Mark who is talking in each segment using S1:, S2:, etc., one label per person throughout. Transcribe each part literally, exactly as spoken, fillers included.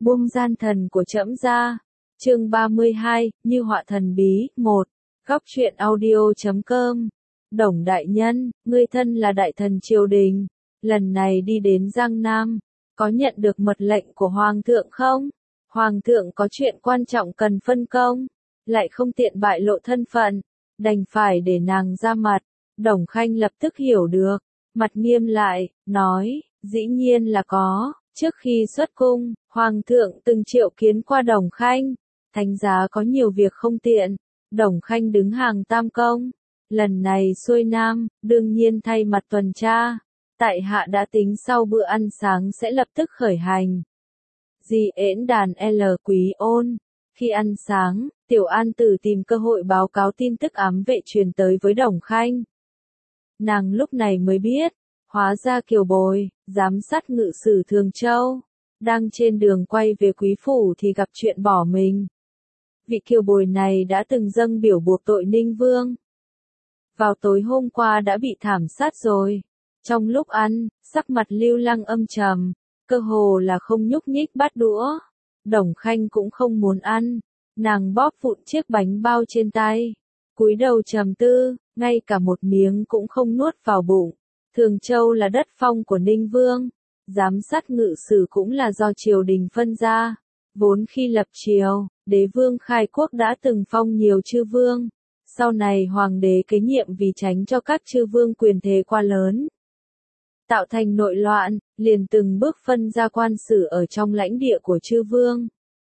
S1: Buông gian thần của trẫm ra. Chương ba mươi hai, Như họa thần bí, một. Góc truyện audio chấm com. Đồng đại nhân, ngươi thân là đại thần triều đình, lần này đi đến Giang Nam, có nhận được mật lệnh của Hoàng thượng không? Hoàng thượng có chuyện quan trọng cần phân công, lại không tiện bại lộ thân phận, đành phải để nàng ra mặt. Đồng Khanh lập tức hiểu được, mặt nghiêm lại, nói, dĩ nhiên là có. Trước khi xuất cung, Hoàng thượng từng triệu kiến qua Đồng Khanh, thánh giá có nhiều việc không tiện, Đồng Khanh đứng hàng tam công. Lần này xuôi Nam, đương nhiên thay mặt tuần tra, tại hạ đã tính sau bữa ăn sáng sẽ lập tức khởi hành. Dì ễn đàn L Quý Ôn. Khi ăn sáng, Tiểu An Tử tìm cơ hội báo cáo tin tức ám vệ truyền tới với Đồng Khanh. Nàng lúc này mới biết, hóa ra Kiều Bồi, giám sát ngự sử Thường Châu, đang trên đường quay về Quý Phủ thì gặp chuyện bỏ mình. Vị Kiều Bồi này đã từng dâng biểu buộc tội Ninh Vương. Vào tối hôm qua đã bị thảm sát rồi. Trong lúc ăn, sắc mặt Lưu Lăng âm trầm, cơ hồ là không nhúc nhích bát đũa. Đồng Khanh cũng không muốn ăn, nàng bóp vụn chiếc bánh bao trên tay, cúi đầu trầm tư, ngay cả một miếng cũng không nuốt vào bụng. Thường Châu là đất phong của Ninh Vương, giám sát ngự sử cũng là do triều đình phân ra. Vốn khi lập triều, đế vương khai quốc đã từng phong nhiều chư vương. Sau này hoàng đế kế nhiệm vì tránh cho các chư vương quyền thế quá lớn, tạo thành nội loạn, liền từng bước phân ra quan sử ở trong lãnh địa của chư vương,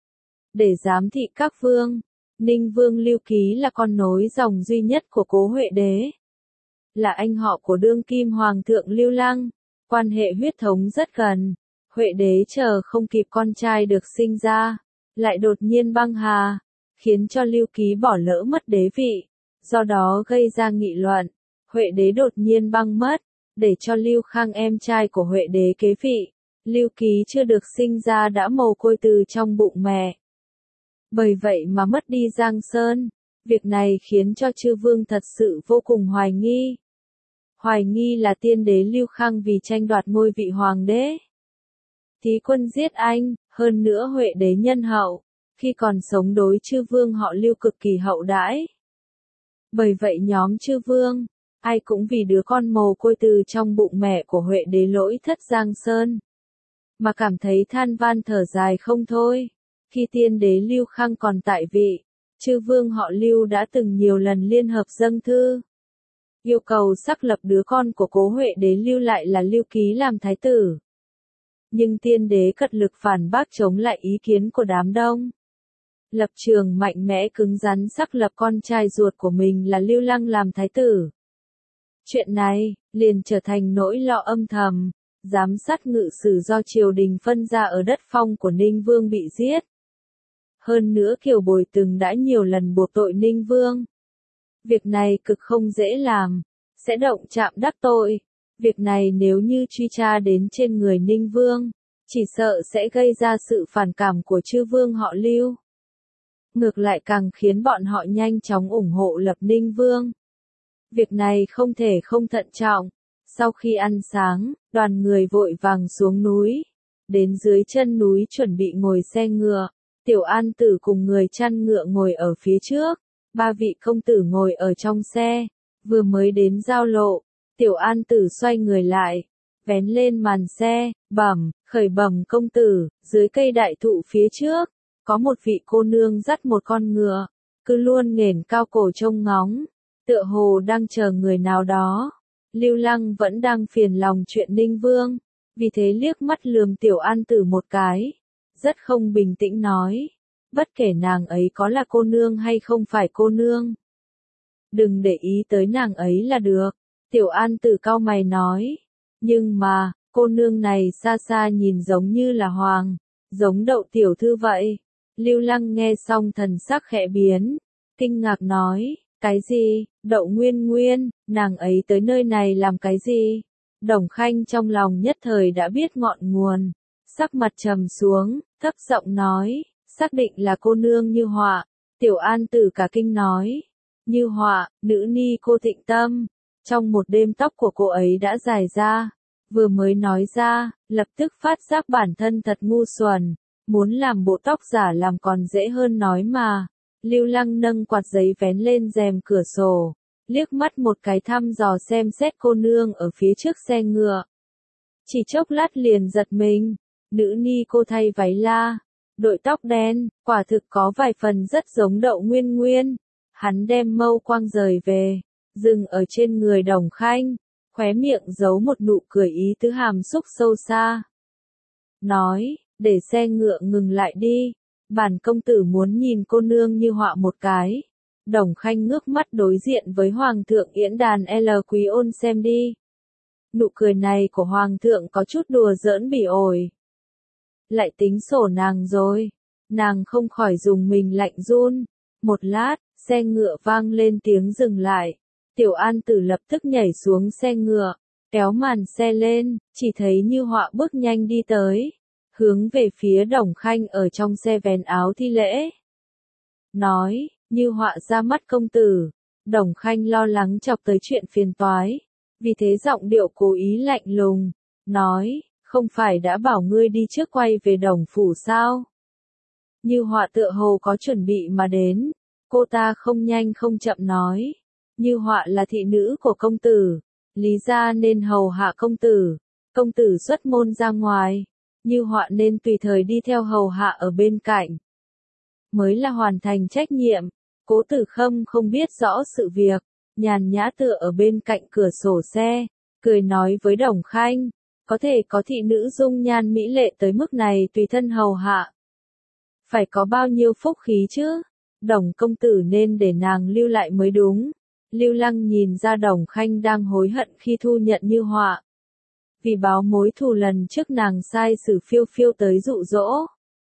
S1: để giám thị các vương. Ninh Vương Lưu Ký là con nối dòng duy nhất của Cố Huệ Đế, là anh họ của đương kim hoàng thượng Lưu Lăng, quan hệ huyết thống rất gần. Huệ Đế chờ không kịp con trai được sinh ra, lại đột nhiên băng hà, khiến cho Lưu Ký bỏ lỡ mất đế vị, do đó gây ra nghị luận. Huệ Đế đột nhiên băng mất, để cho Lưu Khang em trai của Huệ Đế kế vị. Lưu Ký chưa được sinh ra đã mồ côi từ trong bụng mẹ, bởi vậy mà mất đi Giang Sơn. Việc này khiến cho chư vương thật sự vô cùng hoài nghi. Hoài nghi là tiên đế Lưu Khang vì tranh đoạt ngôi vị hoàng đế, thí quân giết anh. Hơn nữa Huệ Đế nhân hậu, khi còn sống đối chư vương họ Lưu cực kỳ hậu đãi. Bởi vậy nhóm chư vương, ai cũng vì đứa con mồ côi từ trong bụng mẹ của Huệ Đế lỗi thất Giang Sơn, mà cảm thấy than van thở dài không thôi. Khi tiên đế Lưu Khang còn tại vị, chư vương họ Lưu đã từng nhiều lần liên hợp dâng thư, yêu cầu xác lập đứa con của Cố Huệ Đế lưu lại là Lưu Ký làm thái tử. Nhưng tiên đế cật lực phản bác chống lại ý kiến của đám đông. Lập trường mạnh mẽ cứng rắn xác lập con trai ruột của mình là Lưu Lăng làm thái tử. Chuyện này, liền trở thành nỗi lo âm thầm. Giám sát ngự sử do triều đình phân ra ở đất phong của Ninh Vương bị giết. Hơn nữa Kiều Bồi từng đã nhiều lần buộc tội Ninh Vương. Việc này cực không dễ làm, sẽ động chạm đắc tội. Việc này nếu như truy tra đến trên người Ninh Vương, chỉ sợ sẽ gây ra sự phản cảm của chư vương họ Lưu. Ngược lại càng khiến bọn họ nhanh chóng ủng hộ lập Ninh Vương. Việc này không thể không thận trọng. Sau khi ăn sáng, đoàn người vội vàng xuống núi, đến dưới chân núi chuẩn bị ngồi xe ngựa. Tiểu An Tử cùng người chăn ngựa ngồi ở phía trước, ba vị công tử ngồi ở trong xe. Vừa mới đến giao lộ, Tiểu An Tử xoay người lại, vén lên màn xe, bẩm, khởi bẩm công tử, dưới cây đại thụ phía trước, có một vị cô nương dắt một con ngựa, cứ luôn nghển cao cổ trông ngóng, tựa hồ đang chờ người nào đó. Lưu Lăng vẫn đang phiền lòng chuyện Ninh Vương, vì thế liếc mắt lườm Tiểu An Tử một cái, rất không bình tĩnh nói, bất kể nàng ấy có là cô nương hay không phải cô nương, đừng để ý tới nàng ấy là được. Tiểu An Tử cau mày nói, nhưng mà, cô nương này xa xa nhìn giống như là hoàng, giống Đậu tiểu thư vậy. Lưu Lăng nghe xong thần sắc khẽ biến, kinh ngạc nói, cái gì, Đậu Nguyên Nguyên, nàng ấy tới nơi này làm cái gì? Đồng Khanh trong lòng nhất thời đã biết ngọn nguồn, sắc mặt trầm xuống, thấp giọng nói, xác định là cô nương Như Họa. Tiểu An Tử cả kinh nói, Như Họa, nữ ni cô Thịnh Tâm. Trong một đêm tóc của cô ấy đã dài ra, vừa mới nói ra, lập tức phát giác bản thân thật ngu xuẩn, muốn làm bộ tóc giả làm còn dễ hơn nói mà. Lưu Lăng nâng quạt giấy vén lên rèm cửa sổ, liếc mắt một cái thăm dò xem xét cô nương ở phía trước xe ngựa. Chỉ chốc lát liền giật mình, nữ ni cô thay váy la, đội tóc đen, quả thực có vài phần rất giống Đậu Nguyên Nguyên. Hắn đem mâu quang rời về, dừng ở trên người Đồng Khanh, khóe miệng giấu một nụ cười ý tứ hàm xúc sâu xa. Nói, để xe ngựa ngừng lại đi, bản công tử muốn nhìn cô nương Như Họa một cái. Đồng Khanh ngước mắt đối diện với Hoàng thượng Yễn Đàn L Quý Ôn xem đi. Nụ cười này của Hoàng thượng có chút đùa giỡn bỉ ổi. Lại tính sổ nàng rồi, nàng không khỏi dùng mình lạnh run. Một lát, xe ngựa vang lên tiếng dừng lại. Tiểu An Tử lập tức nhảy xuống xe ngựa, kéo màn xe lên, chỉ thấy Như Họa bước nhanh đi tới, hướng về phía Đồng Khanh ở trong xe vén áo thi lễ. Nói, Như Họa ra mắt công tử. Đồng Khanh lo lắng chọc tới chuyện phiền toái, vì thế giọng điệu cố ý lạnh lùng, nói, không phải đã bảo ngươi đi trước quay về Đồng phủ sao? Như Họa tựa hồ có chuẩn bị mà đến, cô ta không nhanh không chậm nói, Như Họa là thị nữ của công tử, lý ra nên hầu hạ công tử, công tử xuất môn ra ngoài, Như Họa nên tùy thời đi theo hầu hạ ở bên cạnh, mới là hoàn thành trách nhiệm. Cố Tử Khâm không biết rõ sự việc, nhàn nhã tựa ở bên cạnh cửa sổ xe, cười nói với Đồng Khanh, có thể có thị nữ dung nhan mỹ lệ tới mức này tùy thân hầu hạ. Phải có bao nhiêu phúc khí chứ? Đồng công tử nên để nàng lưu lại mới đúng. Lưu Lăng nhìn ra Đồng Khanh đang hối hận khi thu nhận Như Họa. Vì báo mối thù lần trước nàng sai sử phiêu phiêu tới dụ dỗ.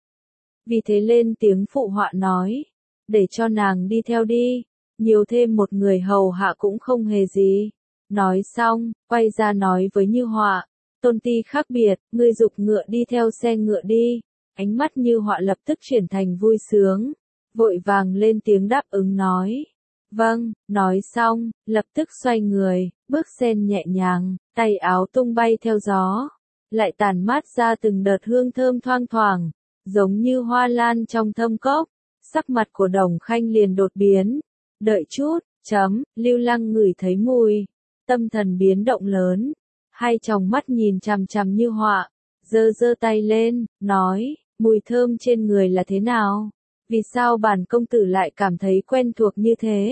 S1: Vì thế lên tiếng phụ họa nói, để cho nàng đi theo đi, nhiều thêm một người hầu hạ cũng không hề gì. Nói xong, quay ra nói với Như Họa, tôn ti khác biệt, ngươi giục ngựa đi theo xe ngựa đi. Ánh mắt Như Họa lập tức chuyển thành vui sướng, vội vàng lên tiếng đáp ứng nói. Vâng, nói xong, lập tức xoay người, bước sen nhẹ nhàng, tay áo tung bay theo gió, lại tản mát ra từng đợt hương thơm thoang thoảng, giống như hoa lan trong thâm cốc. Sắc mặt của Đồng Khanh liền đột biến. Đợi chút, chấm, Lưu Lăng ngửi thấy mùi, tâm thần biến động lớn, hai tròng mắt nhìn chằm chằm Như Họa, giơ giơ tay lên, nói, mùi thơm trên người là thế nào? Vì sao bản công tử lại cảm thấy quen thuộc như thế?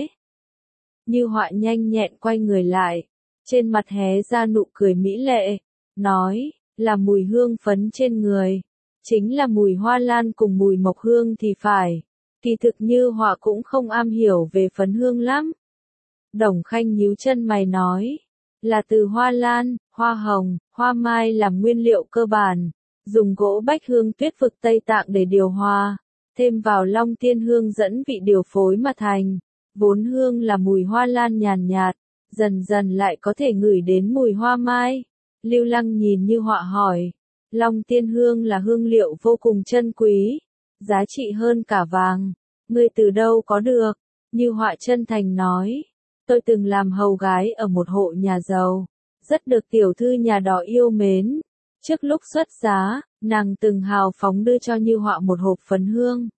S1: Như Họa nhanh nhẹn quay người lại, trên mặt hé ra nụ cười mỹ lệ, nói, là mùi hương phấn trên người, chính là mùi hoa lan cùng mùi mộc hương thì phải. Kỳ thực Như Họa cũng không am hiểu về phấn hương lắm. Đồng Khanh nhíu chân mày nói, là từ hoa lan, hoa hồng, hoa mai làm nguyên liệu cơ bản, dùng gỗ bách hương tuyết vực Tây Tạng để điều hòa, thêm vào long tiên hương dẫn vị điều phối mà thành. Vốn hương là mùi hoa lan nhàn nhạt, dần dần lại có thể ngửi đến mùi hoa mai. Lưu Lăng nhìn Như Họa hỏi, long tiên hương là hương liệu vô cùng chân quý, giá trị hơn cả vàng, ngươi từ đâu có được? Như Họa chân thành nói, tôi từng làm hầu gái ở một hộ nhà giàu, rất được tiểu thư nhà đó yêu mến. Trước lúc xuất giá, nàng từng hào phóng đưa cho Như Họa một hộp phấn hương.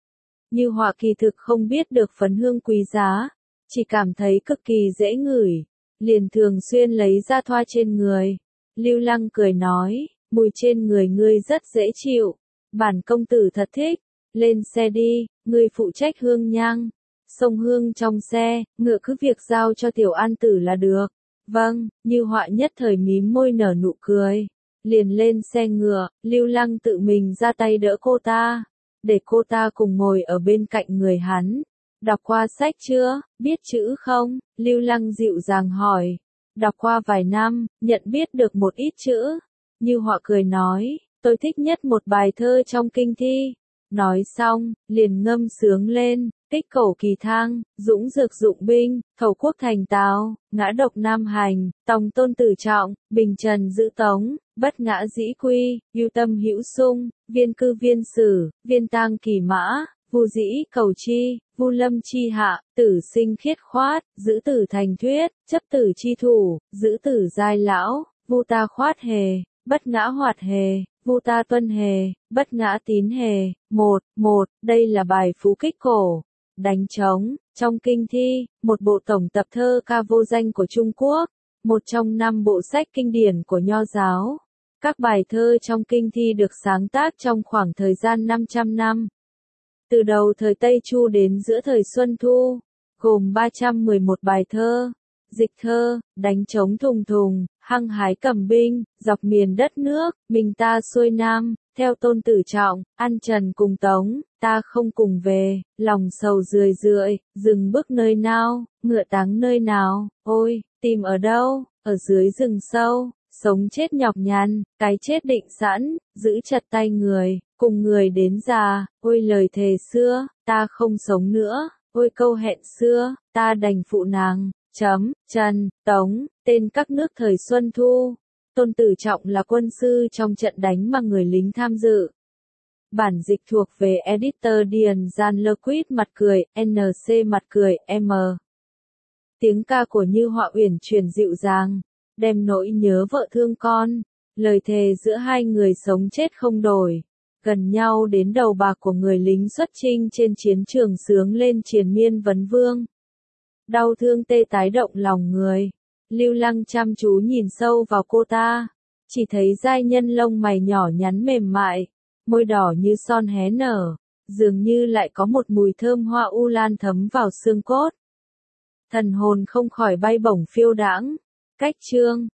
S1: Như Họa kỳ thực không biết được phấn hương quý giá, chỉ cảm thấy cực kỳ dễ ngửi, liền thường xuyên lấy ra thoa trên người. Lưu Lăng cười nói, mùi trên người ngươi rất dễ chịu, bản công tử thật thích, lên xe đi, ngươi phụ trách hương nhang, xông hương trong xe, ngựa cứ việc giao cho Tiểu An Tử là được. Vâng, Như Họa nhất thời mím môi nở nụ cười, liền lên xe ngựa. Lưu Lăng tự mình ra tay đỡ cô ta, để cô ta cùng ngồi ở bên cạnh người hắn. Đọc qua sách chưa, biết chữ không? Lưu Lăng dịu dàng hỏi. Đọc qua vài năm, nhận biết được một ít chữ. Như Họa cười nói, tôi thích nhất một bài thơ trong kinh thi. Nói xong, liền ngâm sướng lên, tích cẩu kỳ thang, dũng dược dụng binh, thầu quốc thành tào, ngã độc nam hành, tòng tôn tử trọng, bình trần giữ tống, bất ngã dĩ quy, ưu tâm hữu sung, viên cư viên sử, viên tang kỳ mã, vu dĩ cầu chi, vu lâm chi hạ, tử sinh khiết khoát, giữ tử thành thuyết, chấp tử chi thủ, giữ tử giai lão, vu ta khoát hề, bất ngã hoạt hề, vu ta tuân hề, bất ngã tín hề. Một, một, đây là bài phú kích cổ. Đánh trống, trong kinh thi, một bộ tổng tập thơ ca vô danh của Trung Quốc, một trong năm bộ sách kinh điển của Nho giáo. Các bài thơ trong kinh thi được sáng tác trong khoảng thời gian năm trăm năm. Từ đầu thời Tây Chu đến giữa thời Xuân Thu, gồm ba trăm mười một bài thơ. Dịch thơ, đánh trống thùng thùng, hăng hái cầm binh, dọc miền đất nước, mình ta xuôi nam, theo Tôn Tử Trọng, ăn trần cùng Tống, ta không cùng về, lòng sầu rười rượi, dừng bước nơi nào, ngựa táng nơi nào, ôi, tìm ở đâu, ở dưới rừng sâu, sống chết nhọc nhằn, cái chết định sẵn, giữ chặt tay người, cùng người đến già, ôi lời thề xưa, ta không sống nữa, ôi câu hẹn xưa, ta đành phụ nàng. Chấm, Trần, Tống, tên các nước thời Xuân Thu. Tôn Tử Trọng là quân sư trong trận đánh mà người lính tham dự. Bản dịch thuộc về editor Điền Gian Lequit mặt cười, en xê mặt cười, M. Tiếng ca của Như Họa uyển chuyển dịu dàng, đem nỗi nhớ vợ thương con, lời thề giữa hai người sống chết không đổi. Gần nhau đến đầu bạc của người lính xuất chinh trên chiến trường sướng lên triền miên vấn vương. Đau thương tê tái động lòng người. Lưu Lăng chăm chú nhìn sâu vào cô ta, chỉ thấy giai nhân lông mày nhỏ nhắn mềm mại, môi đỏ như son hé nở, dường như lại có một mùi thơm hoa u lan thấm vào xương cốt. Thần hồn không khỏi bay bổng phiêu đãng. Cách chương